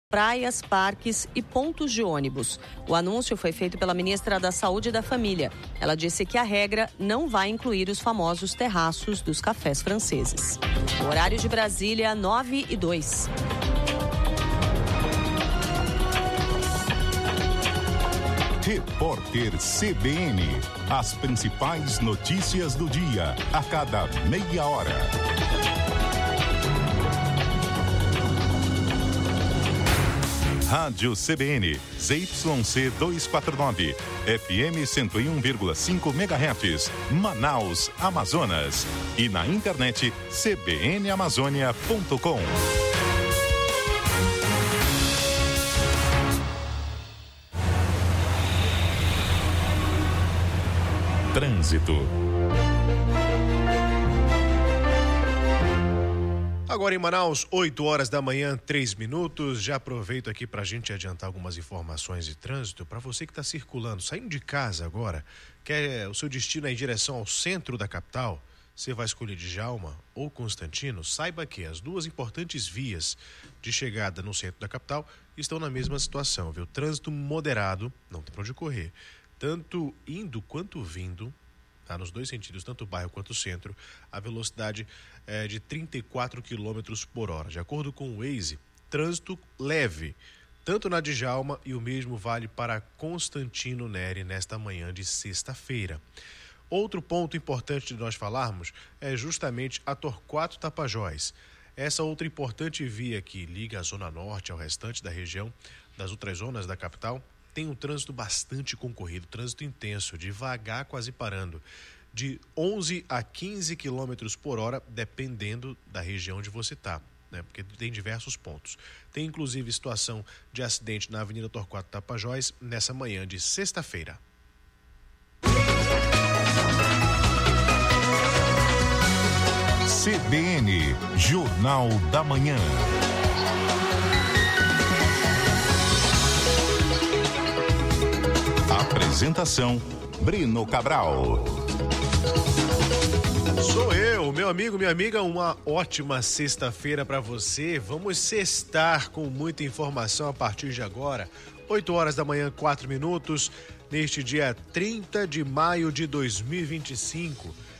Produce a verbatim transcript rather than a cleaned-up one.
praias, parques e pontos de ônibus. O anúncio foi feito pela ministra da Saúde e da Família. Ela disse que a regra não vai incluir os famosos terraços dos cafés franceses. O horário de Brasília, nove e dois. Repórter C B N. As principais notícias do dia, a cada meia hora. Rádio C B N, Z Y C duzentos e quarenta e nove, F M cento e um vírgula cinco megahertz, Manaus, Amazonas. E na internet, c b n amazônia ponto com. Trânsito. Agora em Manaus, oito horas da manhã, três minutos. Já aproveito aqui para a gente adiantar algumas informações de trânsito. Para você que está circulando, saindo de casa agora, quer o seu destino é em direção ao centro da capital, você vai escolher Djalma ou Constantino, saiba que as duas importantes vias de chegada no centro da capital estão na mesma situação, viu? Trânsito moderado, não tem para onde correr. Tanto indo quanto vindo, tá? Nos dois sentidos, tanto o bairro quanto o centro, a velocidade é de trinta e quatro quilômetros por hora. De acordo com o Waze, trânsito leve, tanto na Djalma e o mesmo vale para Constantino Neri nesta manhã de sexta-feira. Outro ponto importante de nós falarmos é justamente a Torquato Tapajós. Essa outra importante via que liga a Zona Norte ao restante da região, das outras zonas da capital, tem um trânsito bastante concorrido, trânsito intenso, devagar, quase parando, de onze a quinze quilômetros por hora, dependendo da região onde você está, né? Porque tem diversos pontos. Tem inclusive situação de acidente na Avenida Torquato Tapajós nessa manhã de sexta-feira. C B N, Jornal da Manhã. Apresentação, Brino Cabral. Sou eu, meu amigo, minha amiga, uma ótima sexta-feira para você. Vamos sextar com muita informação a partir de agora. oito horas da manhã, quatro minutos, neste dia trinta de maio de dois mil e vinte e cinco.